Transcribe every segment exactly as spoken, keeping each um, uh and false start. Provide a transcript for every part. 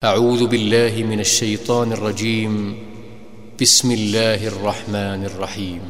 أعوذ بالله من الشيطان الرجيم. بسم الله الرحمن الرحيم.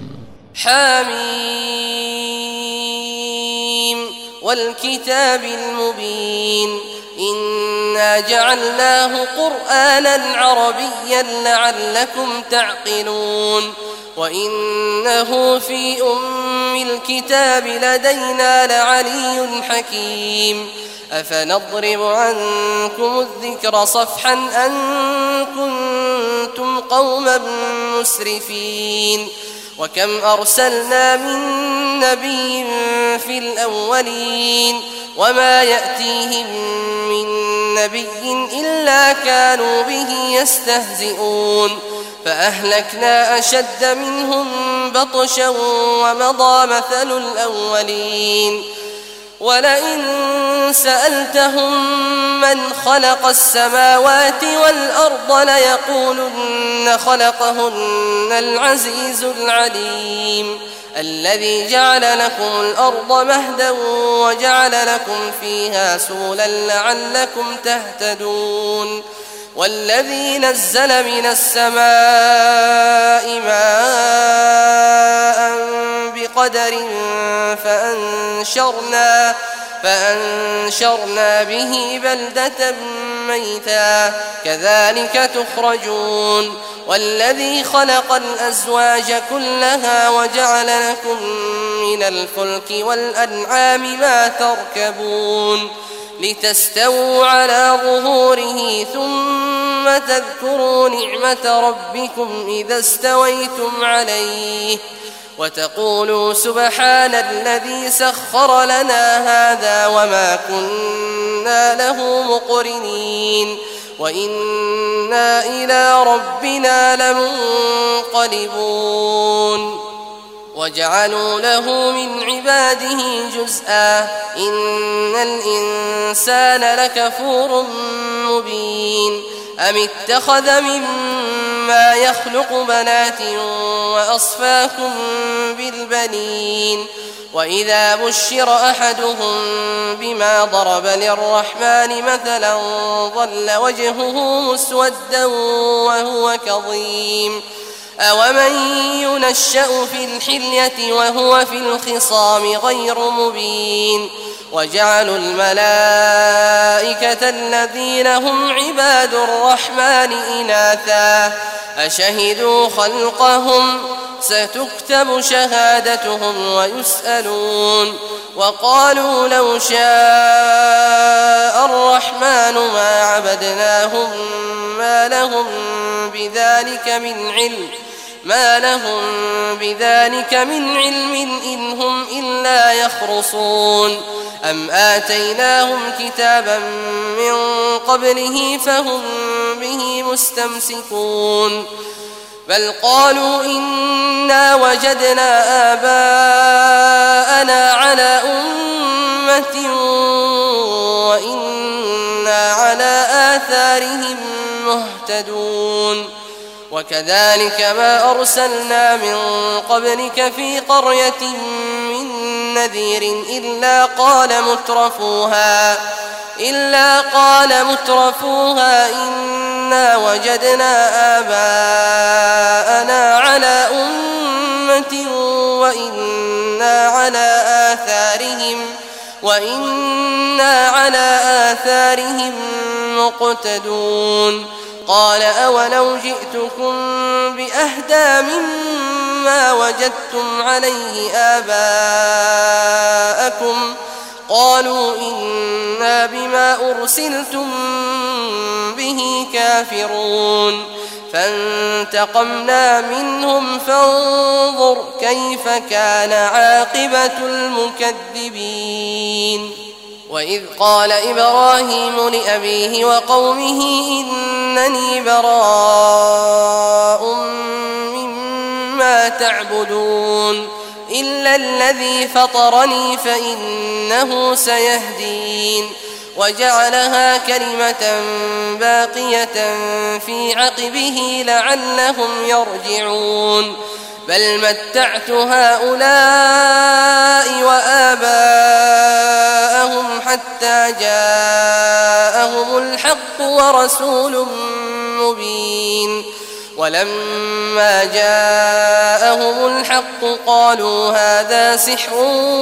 حميم والكتاب المبين إنا جعلناه قرآنا عربيا لعلكم تعقلون وإنه في أم الكتاب لدينا لعلي حكيم أفنضرب عنكم الذكر صفحا أن كنتم قوما مسرفين وكم أرسلنا من نبي في الأولين وما يأتيهم من نبي إلا كانوا به يستهزئون فأهلكنا أشد منهم بطشا ومضى مثل الأولين ولئن سألتهم من خلق السماوات والأرض ليقولن خلقهن العزيز العليم الذي جعل لكم الأرض مهدا وجعل لكم فيها سبلا لعلكم تهتدون والذي نزل من السماء ماء بقدر فأنشرنا, فأنشرنا به بلدة ميتا كذلك تخرجون والذي خلق الأزواج كلها وجعل لكم من الفلك والأنعام ما تركبون لتستووا على ظهوره ثم تذكروا نعمة ربكم إذا استويتم عليه وتقولوا سبحان الذي سخر لنا هذا وما كنا له مقرنين وإنا إلى ربنا لمنقلبون وجعلوا له من عباده جزءا إن الإنسان لكفور مبين أم اتخذ مما يخلق بنات وأصفاكم بالبنين وإذا بشر أحدهم بما ضرب للرحمن مثلا ظل وجهه مسودا وهو كظيم أومن ينشأ في الحلية وهو في الخصام غير مبين وجعلوا الملائكة الذين هم عباد الرحمن إناثا أشهدوا خلقهم ستكتب شهادتهم ويسألون وقالوا لو شاء الرحمن ما عبدناهم ما لهم بذلك من علم ما لهم بذلك من علم إن هم إلا يخرصون أم آتيناهم كتابا من قبله فهم به مستمسكون بل قالوا إنا وجدنا آباءنا على أمة وإنا على آثارهم مهتدون وكذلك ما أرسلنا من قبلك في قرية من نذير إلا قال مترفوها إلا قال مترفوها إنا وجدنا آباءنا على أمة وإنا على آثارهم وإنا على آثارهم مقتدون قال أولو جئتكم بأهدى مما وجدتم عليه آباءكم قالوا إنا بما أرسلتم به كافرون فانتقمنا منهم فانظر كيف كان عاقبة المكذبين وإذ قال إبراهيم لأبيه وقومه إنني براء مما تعبدون إلا الذي فطرني فإنه سيهدين وجعلها كلمة باقية في عقبه لعلهم يرجعون بل متعت هؤلاء وآباءهم حتى جاءهم الحق ورسول مبين ولما جاءهم الحق قالوا هذا سحر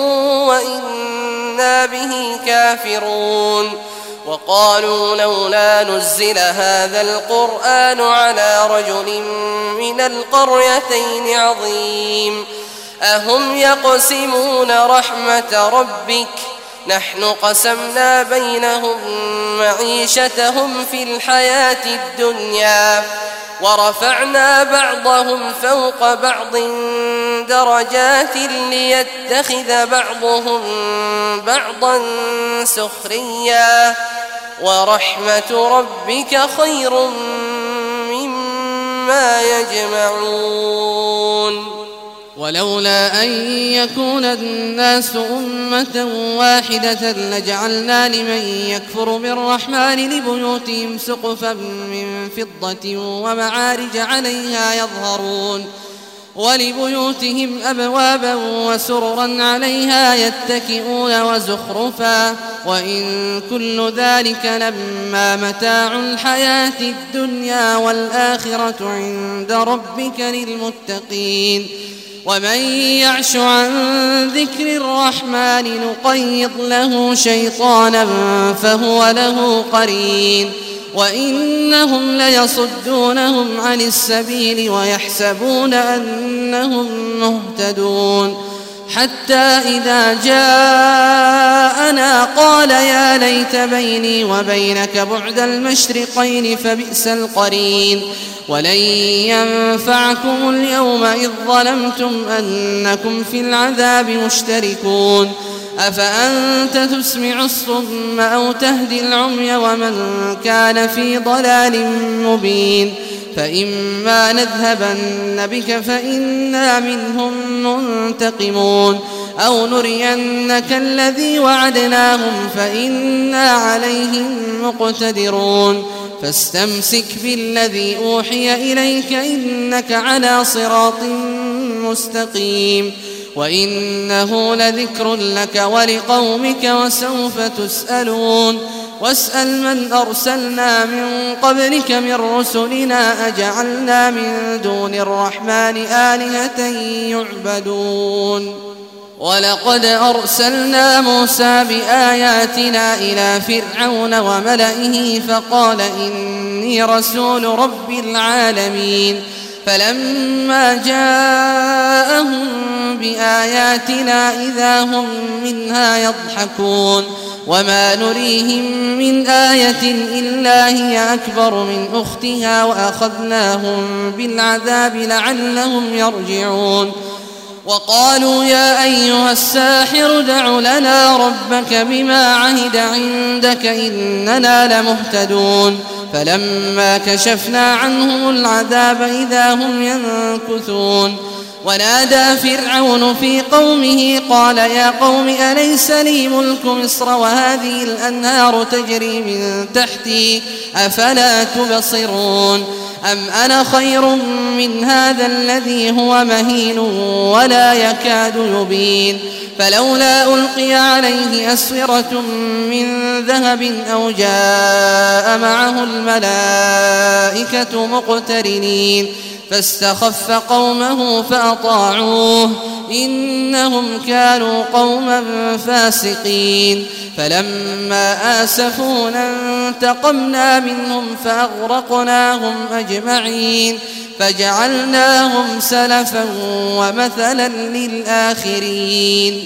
وإنا به كافرون وقالوا لولا نزل هذا القرآن على رجل من القريتين عظيم أهم يقسمون رحمة ربك نحن قسمنا بينهم معيشتهم في الحياة الدنيا ورفعنا بعضهم فوق بعض درجات ليتخذ بعضهم بعضا سخريا ورحمة ربك خير مما يجمعون ولولا أن يكون الناس أمة واحدة لجعلنا لمن يكفر بالرحمن لبيوتهم سقفا من فضة ومعارج عليها يظهرون ولبيوتهم أبوابا وسررا عليها يتكئون وزخرفا وإن كل ذلك لما متاع الحياة الدنيا والآخرة عند ربك للمتقين ومن يعش عن ذكر الرحمن نقيض له شيطانا فهو له قرين وإنهم ليصدونهم عن السبيل ويحسبون أنهم مهتدون حتى إذا جاءنا قال يا ليت بيني وبينك بعد المشرقين فبئس القرين ولن ينفعكم اليوم إذ ظلمتم أنكم في العذاب مشتركون أفأنت تسمع الصم أو تهدي العمي ومن كان في ضلال مبين فإما نذهبن بك فإنا منهم منتقمون أو نرينك الذي وعدناهم فإنا عليهم مقتدرون فاستمسك بالذي أوحي إليك إنك على صراط مستقيم وإنه لذكر لك ولقومك وسوف تسألون واسأل من أرسلنا من قبلك من رسلنا أجعلنا من دون الرحمن آلهة يعبدون ولقد أرسلنا موسى بآياتنا إلى فرعون وملئه فقال إني رسول رب العالمين فلما جاءهم بآياتنا إذا هم منها يضحكون وما نريهم من آية إلا هي أكبر من أختها وأخذناهم بالعذاب لعلهم يرجعون وقالوا يا أيها الساحر دع لنا ربك بما عهد عندك إننا لمهتدون فلما كشفنا عنهم العذاب إذا هم ينكثون ونادى فرعون في قومه قال يا قوم أليس لي ملك مصر وهذه الأنهار تجري من تحتي أفلا تبصرون أم أنا خير من هذا الذي هو مهين ولا يكاد يبين فلولا ألقي عليه أسورة من ذهب أو جاء معه الملائكة مقترنين فاستخف قومه فأطاعوه إنهم كانوا قوما فاسقين فلما آسفونا انتقمنا منهم فأغرقناهم أجمعين فجعلناهم سلفا ومثلا للآخرين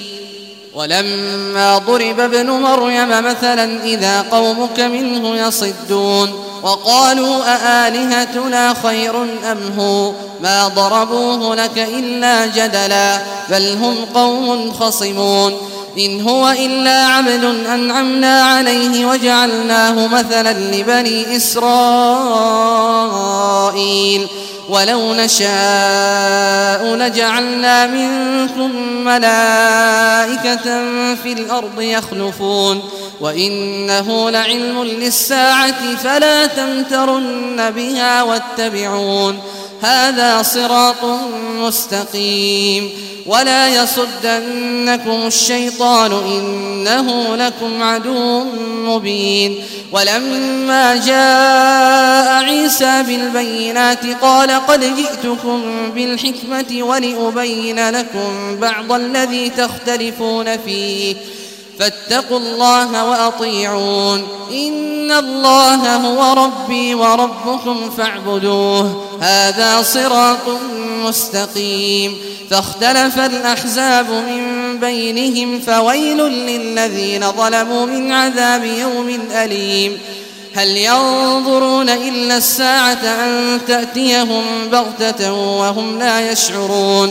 ولما ضرب ابن مريم مثلا إذا قومك منه يصدون وقالوا أآلهتنا خير أم هو ما ضربوه لك إلا جدلا بل هم قوم خصمون إن هو إلا عبد أنعمنا عليه وجعلناه مثلا لبني إسرائيل ولو نشاء لجعلنا منكم ملائكة في الأرض يخلفون وإنه لعلم للساعة فلا تمترن بها واتبعون هذا صراط مستقيم ولا يصدنكم الشيطان إنه لكم عدو مبين. ولما جاء عيسى بالبينات قال قد جئتكم بالحكمة ولأبين لكم بعض الذي تختلفون فيه فاتقوا الله وأطيعون إن الله هو ربي وربكم فاعبدوه هذا صراط مستقيم. فاختلف الأحزاب من بينهم فويل للذين ظلموا من عذاب يوم أليم. هل ينظرون إلا الساعة أن تأتيهم بغتة وهم لا يشعرون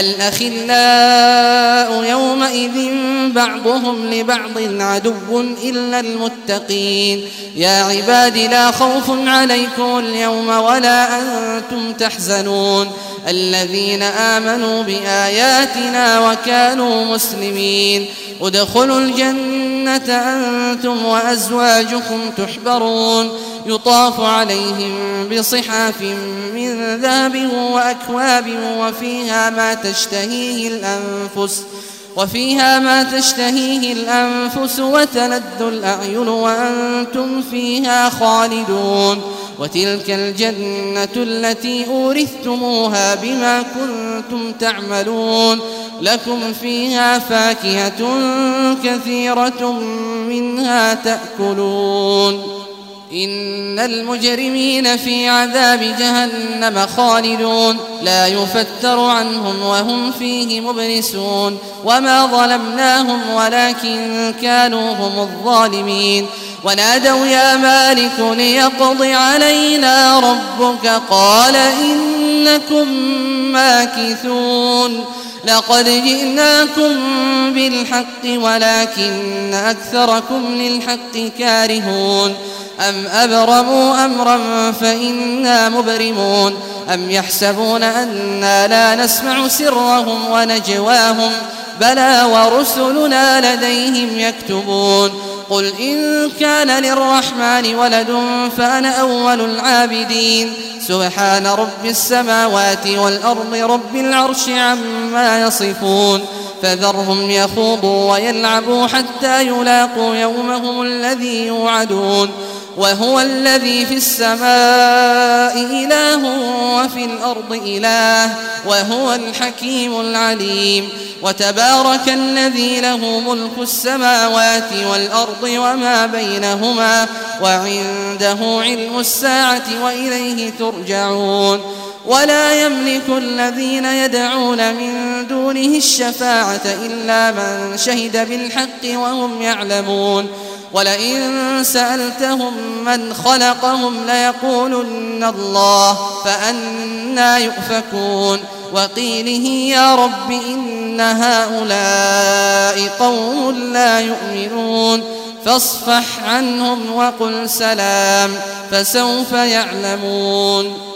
الأخلاء يومئذ بعضهم لبعض عدو إلا المتقين. يا عباد لا خوف عليكم اليوم ولا أنتم تحزنون الذين آمنوا بآياتنا وكانوا مسلمين ادخلوا الجنة أنتم وأزواجكم تحبرون يطاف عليهم بصحاف من ذهب وأكواب وفيها ما تشتهيه الأنفس وفيها ما تشتهيه الأنفس وتلذ الأعين وأنتم فيها خالدون وتلك الجنة التي أورثتموها بما كنتم تعملون لكم فيها فاكهة كثيرة منها تأكلون إن المجرمين في عذاب جهنم خالدون لا يفتر عنهم وهم فيه مبلسون وما ظلمناهم ولكن كانوا هم الظالمين. ونادوا يا مالك ليقض علينا ربك قال إنكم ماكثون لقد جئناكم بالحق ولكن أكثركم للحق كارهون أم أبرموا أمرا فإنا مبرمون أم يحسبون أنا لا نسمع سرهم ونجواهم بلى ورسلنا لديهم يكتبون. قل إن كان للرحمن ولد فأنا أول العابدين سبحان رب السماوات والأرض رب العرش عما يصفون فذرهم يخوضوا ويلعبوا حتى يلاقوا يومهم الذي يوعدون وهو الذي في السماء إله وفي الأرض إله وهو الحكيم العليم. وتبارك الذي له ملك السماوات والأرض وما بينهما وعنده علم الساعة وإليه ترجعون. ولا يملك الذين يدعون من دونه الشفاعة إلا من شهد بالحق وهم يعلمون. ولئن سألتهم من خلقهم ليقولن الله فأنى يؤفكون. وقيله يا رب إن هؤلاء قوم لا يؤمنون فاصفح عنهم وقل سلام فسوف يعلمون.